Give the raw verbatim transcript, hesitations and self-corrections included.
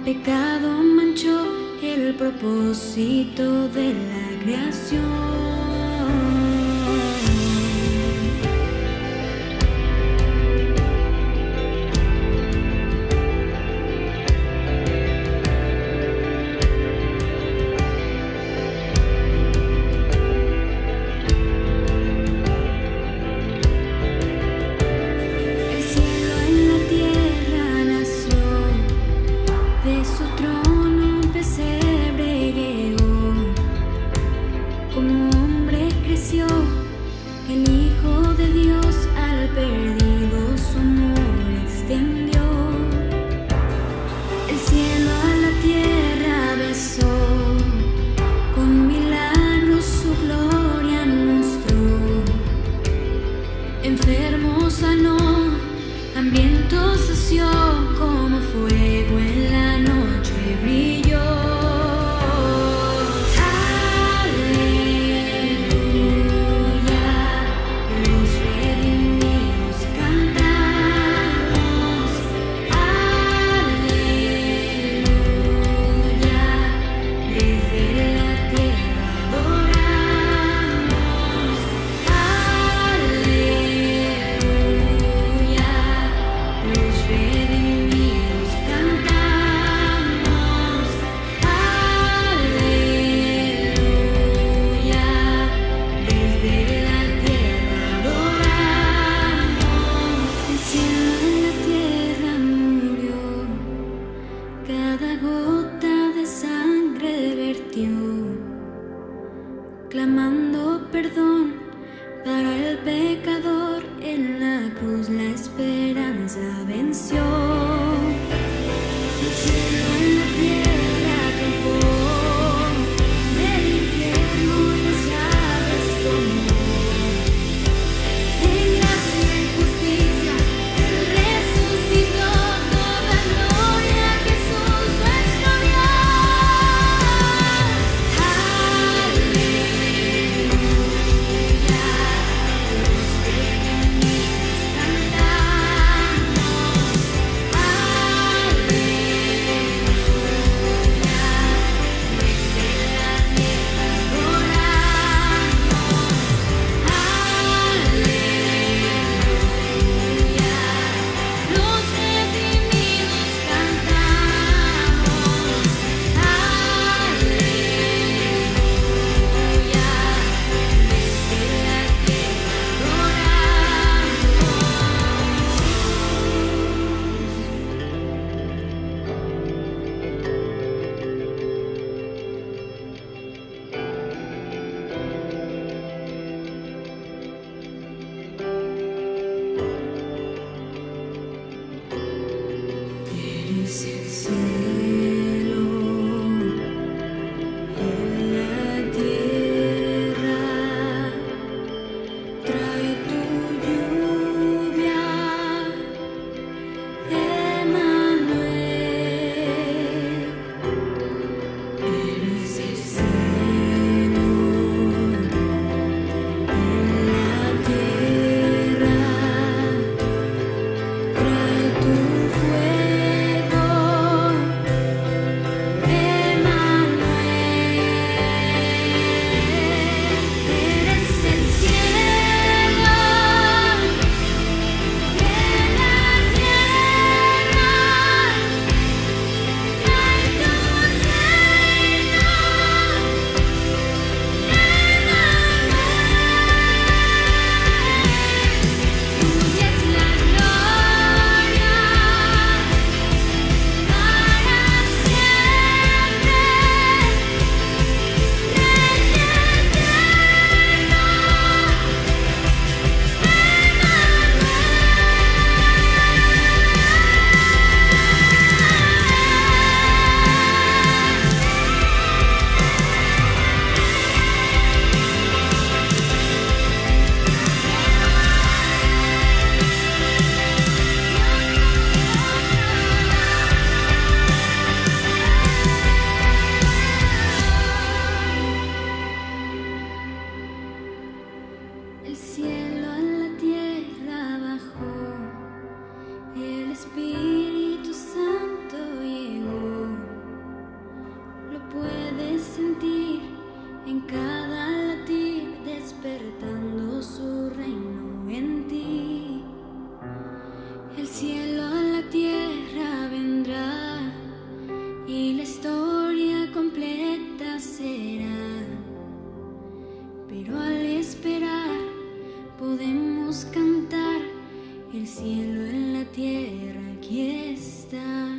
pecado manchó el propósito de la creación. Enfermo sanó, hambriento sació, como fuego en la noche brilló. Aleluya, los redimidos cantamos. Aleluya, desde la tierra adoramos. Clamando perdón para el pecador, en la cruz la esperanza venció. El cielo en la tierra triunfó, del infierno las llaves tomó. En gracia y justicia Él resucitó, toda gloria a Jesús nuestro Dios. Es el cielo en la tierra, trae tu lluvia, Emmanuel. Eres el cielo en la tierra, trae tu fuego. pero al esperar podemos cantar. El cielo en la tierra aquí está.